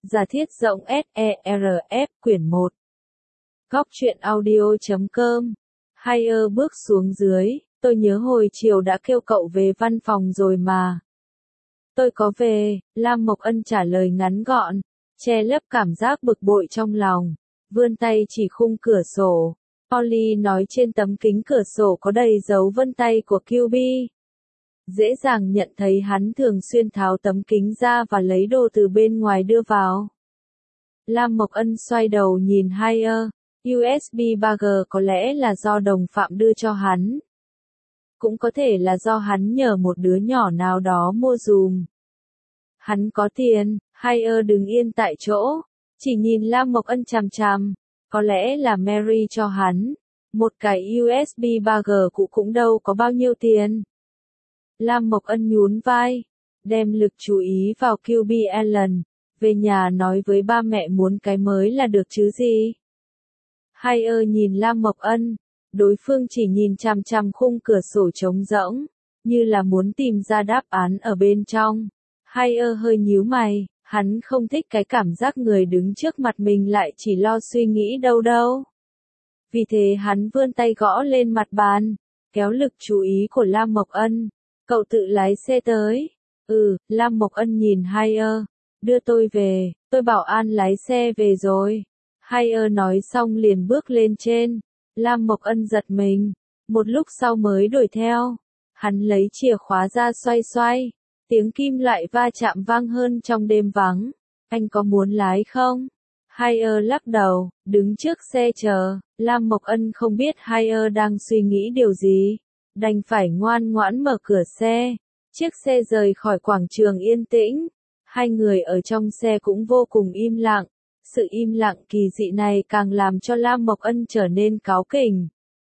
Giả thiết rộng SERF quyển 1. Góc truyện audio.com. Hire bước xuống dưới, tôi nhớ hồi chiều đã kêu cậu về văn phòng rồi mà. Tôi có về, Lam Mộc Ân trả lời ngắn gọn, che lấp cảm giác bực bội trong lòng, vươn tay chỉ khung cửa sổ. Polly nói trên tấm kính cửa sổ có đầy dấu vân tay của QB. Dễ dàng nhận thấy hắn thường xuyên tháo tấm kính ra và lấy đồ từ bên ngoài đưa vào. Lam Mộc Ân xoay đầu nhìn Hire, USB 3G có lẽ là do đồng phạm đưa cho hắn. Cũng có thể là do hắn nhờ một đứa nhỏ nào đó mua dùm. Hắn có tiền, Hire đứng yên tại chỗ, chỉ nhìn Lam Mộc Ân chằm chằm, có lẽ là Mary cho hắn. Một cái USB 3G cũ cũng đâu có bao nhiêu tiền. Lam Mộc Ân nhún vai, đem lực chú ý vào QB Allen, về nhà nói với ba mẹ muốn cái mới là được chứ gì. Hire nhìn Lam Mộc Ân, đối phương chỉ nhìn chằm chằm khung cửa sổ trống rỗng, như là muốn tìm ra đáp án ở bên trong. Hire hơi nhíu mày, hắn không thích cái cảm giác người đứng trước mặt mình lại chỉ lo suy nghĩ đâu. Vì thế hắn vươn tay gõ lên mặt bàn, kéo lực chú ý của Lam Mộc Ân. Cậu tự lái xe tới. Lam Mộc Ân nhìn Hire, đưa tôi về, tôi bảo An lái xe về rồi. Hire nói xong liền bước lên trên. Lam Mộc Ân giật mình, một lúc sau mới đuổi theo. Hắn lấy chìa khóa ra xoay, tiếng kim loại va chạm vang hơn trong đêm vắng. Anh có muốn lái không? Hire lắc đầu, đứng trước xe chờ. Lam Mộc Ân không biết Hire đang suy nghĩ điều gì, đành phải ngoan ngoãn mở cửa xe. Chiếc xe rời khỏi quảng trường yên tĩnh. Hai người ở trong xe cũng vô cùng im lặng. Sự im lặng kỳ dị này càng làm cho Lam Mộc Ân trở nên cáu kỉnh.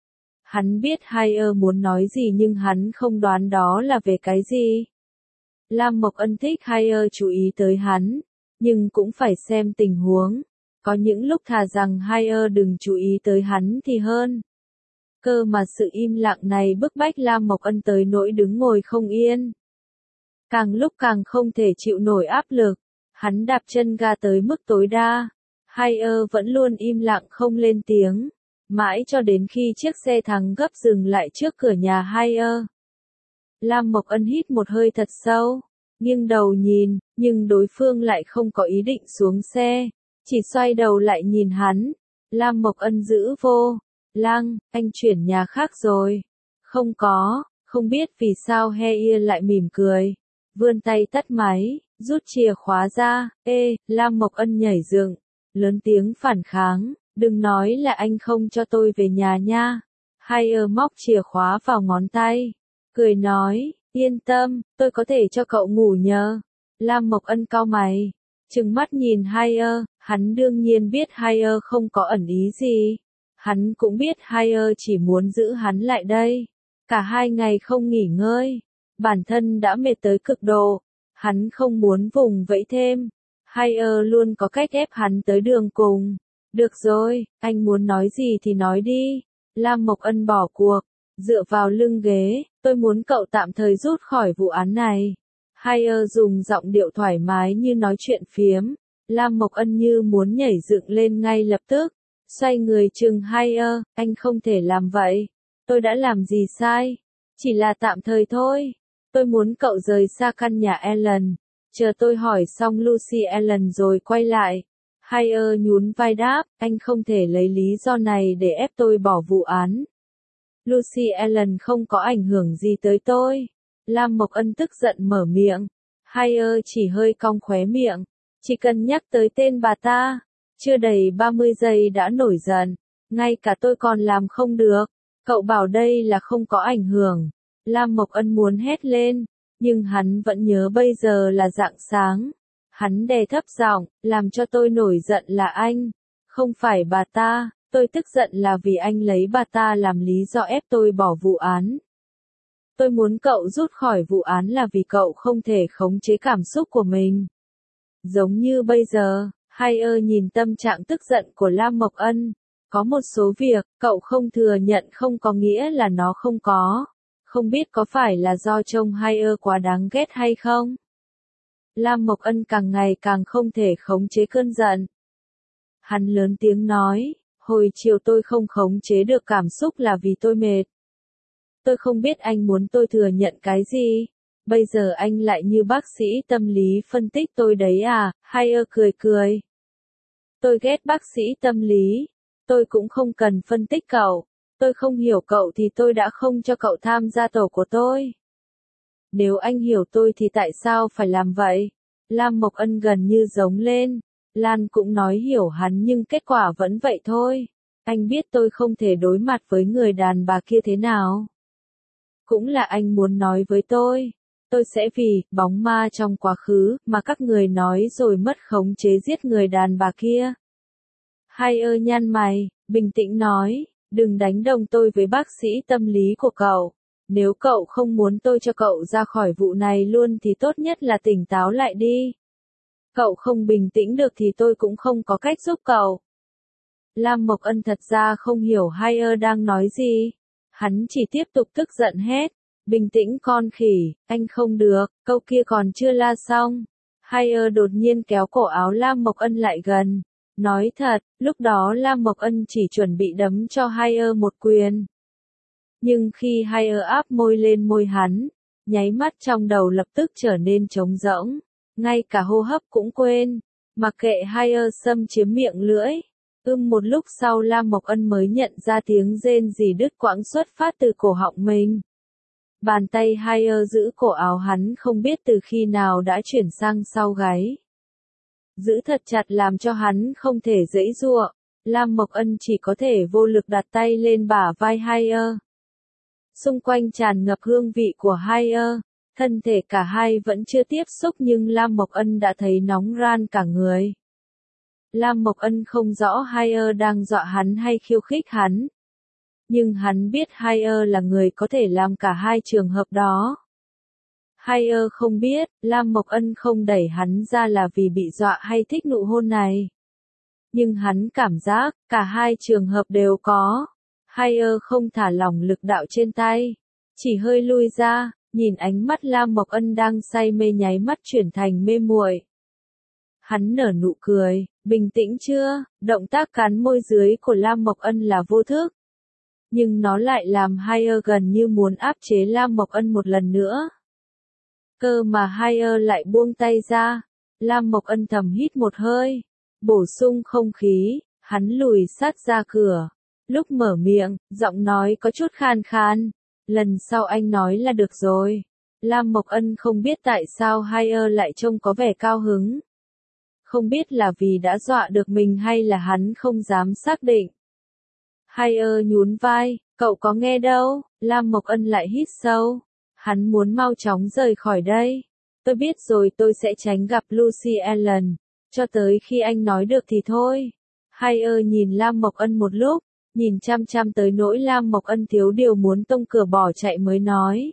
Hắn biết Hire muốn nói gì nhưng hắn không đoán đó là về cái gì. Lam Mộc Ân thích Hire chú ý tới hắn, nhưng cũng phải xem tình huống. Có những lúc thà rằng Hire đừng chú ý tới hắn thì hơn. Cơ mà sự im lặng này bức bách Lam Mộc Ân tới nỗi đứng ngồi không yên. Càng lúc càng không thể chịu nổi áp lực, hắn đạp chân ga tới mức tối đa. Hire vẫn luôn im lặng không lên tiếng, mãi cho đến khi chiếc xe thắng gấp dừng lại trước cửa nhà Hire. Lam Mộc Ân hít một hơi thật sâu, nghiêng đầu nhìn, nhưng đối phương lại không có ý định xuống xe, chỉ xoay đầu lại nhìn hắn. Lam Mộc Ân giữ vô lăng, anh chuyển nhà khác rồi. Không có, không biết vì sao Hire lại mỉm cười, vươn tay tắt máy, rút chìa khóa ra. Lam Mộc Ân nhảy dựng, lớn tiếng phản kháng, đừng nói là anh không cho tôi về nhà nha. Hire móc chìa khóa vào ngón tay, cười nói, yên tâm, tôi có thể cho cậu ngủ nhờ. Lam Mộc Ân cau mày, trừng mắt nhìn Hire, hắn đương nhiên biết Hire không có ẩn ý gì. Hắn cũng biết Hire chỉ muốn giữ hắn lại đây. Cả 2 ngày không nghỉ ngơi, bản thân đã mệt tới cực độ. Hắn không muốn vùng vẫy thêm. Hire luôn có cách ép hắn tới đường cùng. Được rồi, anh muốn nói gì thì nói đi. Lam Mộc Ân bỏ cuộc, dựa vào lưng ghế, tôi muốn cậu tạm thời rút khỏi vụ án này. Hire dùng giọng điệu thoải mái như nói chuyện phiếm. Lam Mộc Ân như muốn nhảy dựng lên ngay lập tức. Xoay người chừng Hire, anh không thể làm vậy. Tôi đã làm gì sai? Chỉ là tạm thời thôi. Tôi muốn cậu rời xa căn nhà Allen. Chờ tôi hỏi xong Lucy Allen rồi quay lại. Hire nhún vai đáp, anh không thể lấy lý do này để ép tôi bỏ vụ án. Lucy Allen không có ảnh hưởng gì tới tôi. Lam Mộc Ân tức giận mở miệng. Hire chỉ hơi cong khóe miệng. Chỉ cần nhắc tới tên bà ta, chưa đầy 30 giây đã nổi giận. Ngay cả tôi còn làm không được. Cậu bảo đây là không có ảnh hưởng. Lam Mộc Ân muốn hét lên, nhưng hắn vẫn nhớ bây giờ là rạng sáng. Hắn đè thấp giọng, làm cho tôi nổi giận là anh, không phải bà ta. Tôi tức giận là vì anh lấy bà ta làm lý do ép tôi bỏ vụ án. Tôi muốn cậu rút khỏi vụ án là vì cậu không thể khống chế cảm xúc của mình. Giống như bây giờ, Hire nhìn tâm trạng tức giận của Lam Mộc Ân. Có một số việc, cậu không thừa nhận không có nghĩa là nó không có. Không biết có phải là do trông Hire quá đáng ghét hay không? Lam Mộc Ân càng ngày càng không thể khống chế cơn giận. Hắn lớn tiếng nói, hồi chiều tôi không khống chế được cảm xúc là vì tôi mệt. Tôi không biết anh muốn tôi thừa nhận cái gì. Bây giờ anh lại như bác sĩ tâm lý phân tích tôi đấy à, Haier cười cười. Tôi ghét bác sĩ tâm lý. Tôi cũng không cần phân tích cậu. Tôi không hiểu cậu thì tôi đã không cho cậu tham gia tổ của tôi. Nếu anh hiểu tôi thì tại sao phải làm vậy? Lam Mộc Ân gần như giống lên. Lan cũng nói hiểu hắn nhưng kết quả vẫn vậy thôi. Anh biết tôi không thể đối mặt với người đàn bà kia thế nào. Cũng là anh muốn nói với tôi sẽ vì bóng ma trong quá khứ mà các người nói rồi mất khống chế giết người đàn bà kia. Haier nhăn mày, bình tĩnh nói, đừng đánh đồng tôi với bác sĩ tâm lý của cậu. Nếu cậu không muốn tôi cho cậu ra khỏi vụ này luôn thì tốt nhất là tỉnh táo lại đi. Cậu không bình tĩnh được thì tôi cũng không có cách giúp cậu. Lam Mộc Ân thật ra không hiểu Haier đang nói gì. Hắn chỉ tiếp tục tức giận hét. Bình tĩnh con khỉ, anh không được, câu kia còn chưa la xong. Haier đột nhiên kéo cổ áo Lam Mộc Ân lại gần. Nói thật, lúc đó Lam Mộc Ân chỉ chuẩn bị đấm cho Haier một quyền. Nhưng khi Haier áp môi lên môi hắn, nháy mắt trong đầu lập tức trở nên trống rỗng. Ngay cả hô hấp cũng quên. Mặc kệ Haier xâm chiếm miệng lưỡi. Một lúc sau Lam Mộc Ân mới nhận ra tiếng rên rỉ đứt quãng xuất phát từ cổ họng mình. Bàn tay Haier giữ cổ áo hắn không biết từ khi nào đã chuyển sang sau gáy. Giữ thật chặt làm cho hắn không thể giãy giụa. Lam Mộc Ân chỉ có thể vô lực đặt tay lên bả vai Haier. Xung quanh tràn ngập hương vị của Haier. Thân thể cả hai vẫn chưa tiếp xúc nhưng Lam Mộc Ân đã thấy nóng ran cả người. Lam Mộc Ân không rõ Haier đang dọa hắn hay khiêu khích hắn. Nhưng hắn biết Haier là người có thể làm cả hai trường hợp đó. Haier không biết, Lam Mộc Ân không đẩy hắn ra là vì bị dọa hay thích nụ hôn này. Nhưng hắn cảm giác, cả hai trường hợp đều có. Haier không thả lỏng lực đạo trên tay. Chỉ hơi lui ra, nhìn ánh mắt Lam Mộc Ân đang say mê nháy mắt chuyển thành mê muội. Hắn nở nụ cười, bình tĩnh chưa? Động tác cắn môi dưới của Lam Mộc Ân là vô thức. Nhưng nó lại làm Haier gần như muốn áp chế Lam Mộc Ân một lần nữa. Cơ mà Haier lại buông tay ra. Lam Mộc Ân thầm hít một hơi. Bổ sung không khí, hắn lùi sát ra cửa. Lúc mở miệng, giọng nói có chút khan khan. Lần sau anh nói là được rồi. Lam Mộc Ân không biết tại sao Haier lại trông có vẻ cao hứng. Không biết là vì đã dọa được mình hay là hắn không dám xác định. Haier nhún vai, cậu có nghe đâu, Lam Mộc Ân lại hít sâu. Hắn muốn mau chóng rời khỏi đây. Tôi biết rồi tôi sẽ tránh gặp Lucy Allen. Cho tới khi anh nói được thì thôi. Haier nhìn Lam Mộc Ân một lúc, nhìn chăm chăm tới nỗi Lam Mộc Ân thiếu điều muốn tông cửa bỏ chạy mới nói.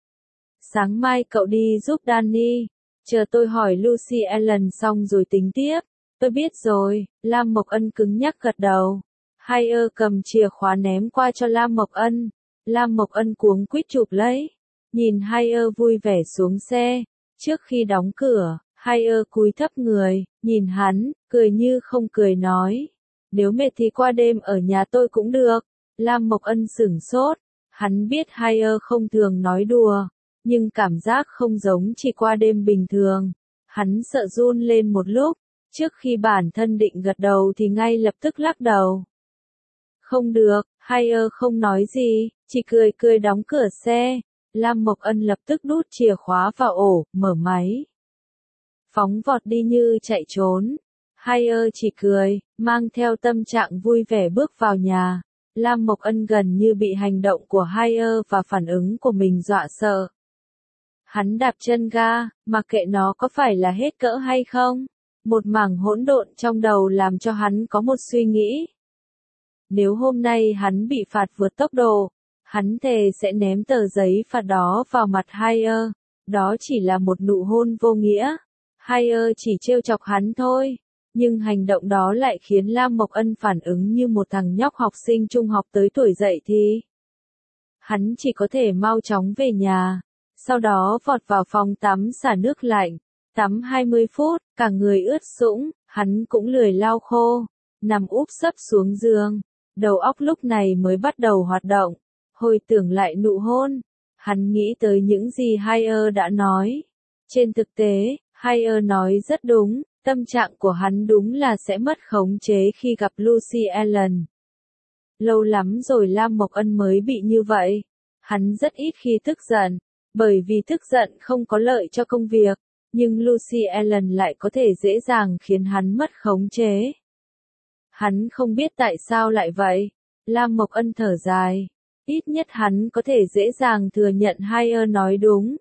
Sáng mai cậu đi giúp Danny. Chờ tôi hỏi Lucy Allen xong rồi tính tiếp. Tôi biết rồi, Lam Mộc Ân cứng nhắc gật đầu. Haier cầm chìa khóa ném qua cho Lam Mộc Ân. Lam Mộc Ân cuống quýt chụp lấy. Nhìn Haier vui vẻ xuống xe. Trước khi đóng cửa, Haier cúi thấp người, nhìn hắn, cười như không cười nói. Nếu mệt thì qua đêm ở nhà tôi cũng được. Lam Mộc Ân sửng sốt. Hắn biết Haier không thường nói đùa. Nhưng cảm giác không giống chỉ qua đêm bình thường. Hắn sợ run lên một lúc. Trước khi bản thân định gật đầu thì ngay lập tức lắc đầu. Không được, Haier không nói gì, chỉ cười cười đóng cửa xe. Lam Mộc Ân lập tức đút chìa khóa vào ổ, mở máy. Phóng vọt đi như chạy trốn. Haier chỉ cười, mang theo tâm trạng vui vẻ bước vào nhà. Lam Mộc Ân gần như bị hành động của Haier và phản ứng của mình dọa sợ. Hắn đạp chân ga, mặc kệ nó có phải là hết cỡ hay không. Một mảng hỗn độn trong đầu làm cho hắn có một suy nghĩ. Nếu hôm nay hắn bị phạt vượt tốc độ, hắn thề sẽ ném tờ giấy phạt đó vào mặt Haier. Đó chỉ là một nụ hôn vô nghĩa. Haier chỉ trêu chọc hắn thôi. Nhưng hành động đó lại khiến Lam Mộc Ân phản ứng như một thằng nhóc học sinh trung học tới tuổi dậy thì. Hắn chỉ có thể mau chóng về nhà. Sau đó vọt vào phòng tắm xả nước lạnh. Tắm 20 phút, cả người ướt sũng, hắn cũng lười lau khô, nằm úp sấp xuống giường. Đầu óc lúc này mới bắt đầu hoạt động, hồi tưởng lại nụ hôn. Hắn nghĩ tới những gì Haier đã nói. Trên thực tế, Haier nói rất đúng, tâm trạng của hắn đúng là sẽ mất khống chế khi gặp Lucy Ellen. Lâu lắm rồi Lam Mộc Ân mới bị như vậy. Hắn rất ít khi tức giận, bởi vì tức giận không có lợi cho công việc, nhưng Lucy Ellen lại có thể dễ dàng khiến hắn mất khống chế. Hắn không biết tại sao lại vậy. Lam Mộc Ân thở dài. Ít nhất hắn có thể dễ dàng thừa nhận Haier nói đúng.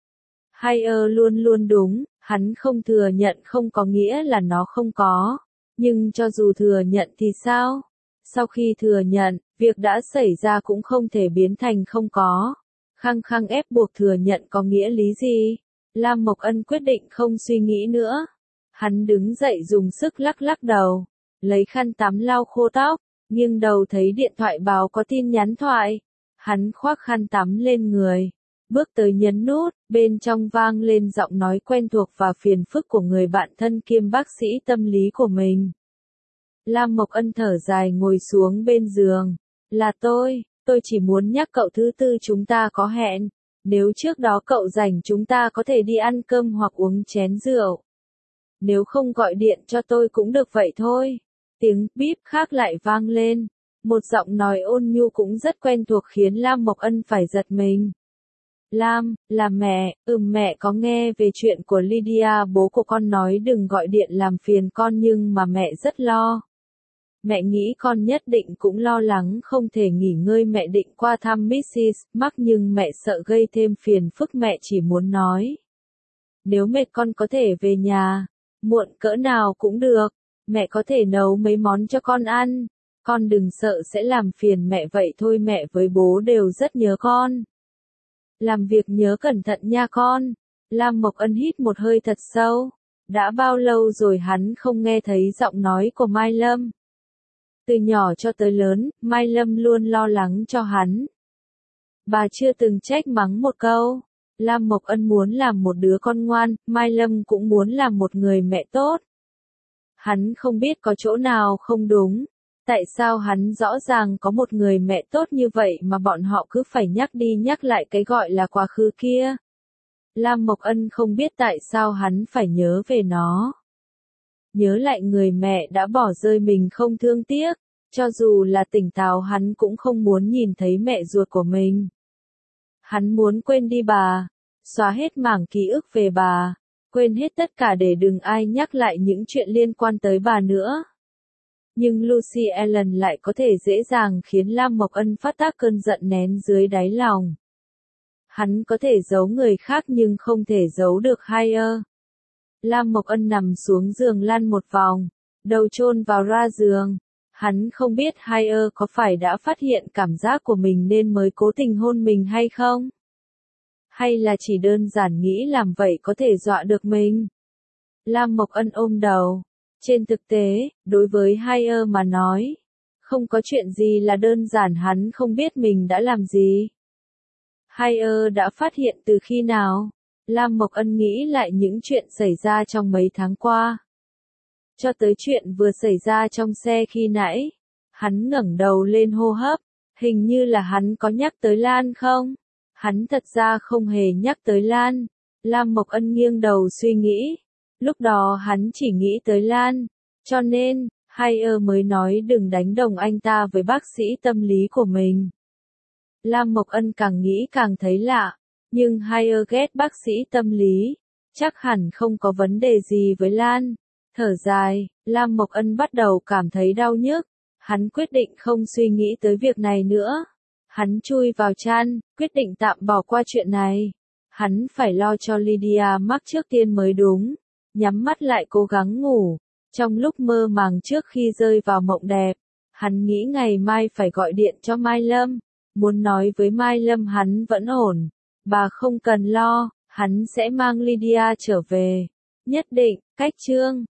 Haier luôn luôn đúng, hắn không thừa nhận không có nghĩa là nó không có. Nhưng cho dù thừa nhận thì sao? Sau khi thừa nhận, việc đã xảy ra cũng không thể biến thành không có. Khăng khăng ép buộc thừa nhận có nghĩa lý gì? Lam Mộc Ân quyết định không suy nghĩ nữa. Hắn đứng dậy dùng sức lắc lắc đầu, lấy khăn tắm lau khô tóc, nghiêng đầu thấy điện thoại báo có tin nhắn thoại. Hắn khoác khăn tắm lên người, bước tới nhấn nút, bên trong vang lên giọng nói quen thuộc và phiền phức của người bạn thân kiêm bác sĩ tâm lý của mình. Lam Mộc Ân thở dài ngồi xuống bên giường. Là tôi chỉ muốn nhắc cậu thứ tư chúng ta có hẹn. Nếu trước đó cậu rảnh chúng ta có thể đi ăn cơm hoặc uống chén rượu. Nếu không gọi điện cho tôi cũng được vậy thôi. Tiếng bíp khác lại vang lên. Một giọng nói ôn nhu cũng rất quen thuộc khiến Lam Mộc Ân phải giật mình. Lam, là mẹ, mẹ có nghe về chuyện của Lydia, bố của con nói đừng gọi điện làm phiền con nhưng mà mẹ rất lo. Mẹ nghĩ con nhất định cũng lo lắng không thể nghỉ ngơi, mẹ định qua thăm Mrs. Mark nhưng mẹ sợ gây thêm phiền phức, mẹ chỉ muốn nói. Nếu mệt con có thể về nhà, muộn cỡ nào cũng được, mẹ có thể nấu mấy món cho con ăn, con đừng sợ sẽ làm phiền mẹ vậy thôi, mẹ với bố đều rất nhớ con. Làm việc nhớ cẩn thận nha con. Lam Mộc Ân hít một hơi thật sâu. Đã bao lâu rồi hắn không nghe thấy giọng nói của Mai Lâm. Từ nhỏ cho tới lớn, Mai Lâm luôn lo lắng cho hắn. Bà chưa từng trách mắng một câu. Lam Mộc Ân muốn làm một đứa con ngoan, Mai Lâm cũng muốn làm một người mẹ tốt. Hắn không biết có chỗ nào không đúng. Tại sao hắn rõ ràng có một người mẹ tốt như vậy mà bọn họ cứ phải nhắc đi nhắc lại cái gọi là quá khứ kia. Lam Mộc Ân không biết tại sao hắn phải nhớ về nó. Nhớ lại người mẹ đã bỏ rơi mình không thương tiếc, cho dù là tỉnh táo hắn cũng không muốn nhìn thấy mẹ ruột của mình. Hắn muốn quên đi bà, xóa hết mảng ký ức về bà, quên hết tất cả để đừng ai nhắc lại những chuyện liên quan tới bà nữa. Nhưng Lucy Ellen lại có thể dễ dàng khiến Lam Mộc Ân phát tác cơn giận nén dưới đáy lòng. Hắn có thể giấu người khác nhưng không thể giấu được Haier. Lam Mộc Ân nằm xuống giường lăn một vòng, đầu chôn vào ra giường. Hắn không biết Haier có phải đã phát hiện cảm giác của mình nên mới cố tình hôn mình hay không? Hay là chỉ đơn giản nghĩ làm vậy có thể dọa được mình? Lam Mộc Ân ôm đầu. Trên thực tế, đối với Haier mà nói, không có chuyện gì là đơn giản, hắn không biết mình đã làm gì. Haier đã phát hiện từ khi nào? Lam Mộc Ân nghĩ lại những chuyện xảy ra trong mấy tháng qua. Cho tới chuyện vừa xảy ra trong xe khi nãy. Hắn ngẩng đầu lên hô hấp. Hình như là hắn có nhắc tới Lan không? Hắn thật ra không hề nhắc tới Lan. Lam Mộc Ân nghiêng đầu suy nghĩ. Lúc đó hắn chỉ nghĩ tới Lan. Cho nên, Haier mới nói đừng đánh đồng anh ta với bác sĩ tâm lý của mình. Lam Mộc Ân càng nghĩ càng thấy lạ. Nhưng Haier ghét bác sĩ tâm lý. Chắc hẳn không có vấn đề gì với Lan. Thở dài, Lam Mộc Ân bắt đầu cảm thấy đau nhức. Hắn quyết định không suy nghĩ tới việc này nữa. Hắn chui vào chăn, quyết định tạm bỏ qua chuyện này. Hắn phải lo cho Lydia Mark trước tiên mới đúng. Nhắm mắt lại cố gắng ngủ. Trong lúc mơ màng trước khi rơi vào mộng đẹp, hắn nghĩ ngày mai phải gọi điện cho Mai Lâm. Muốn nói với Mai Lâm hắn vẫn ổn. Bà không cần lo, hắn sẽ mang Lydia trở về. Nhất định, cách chương.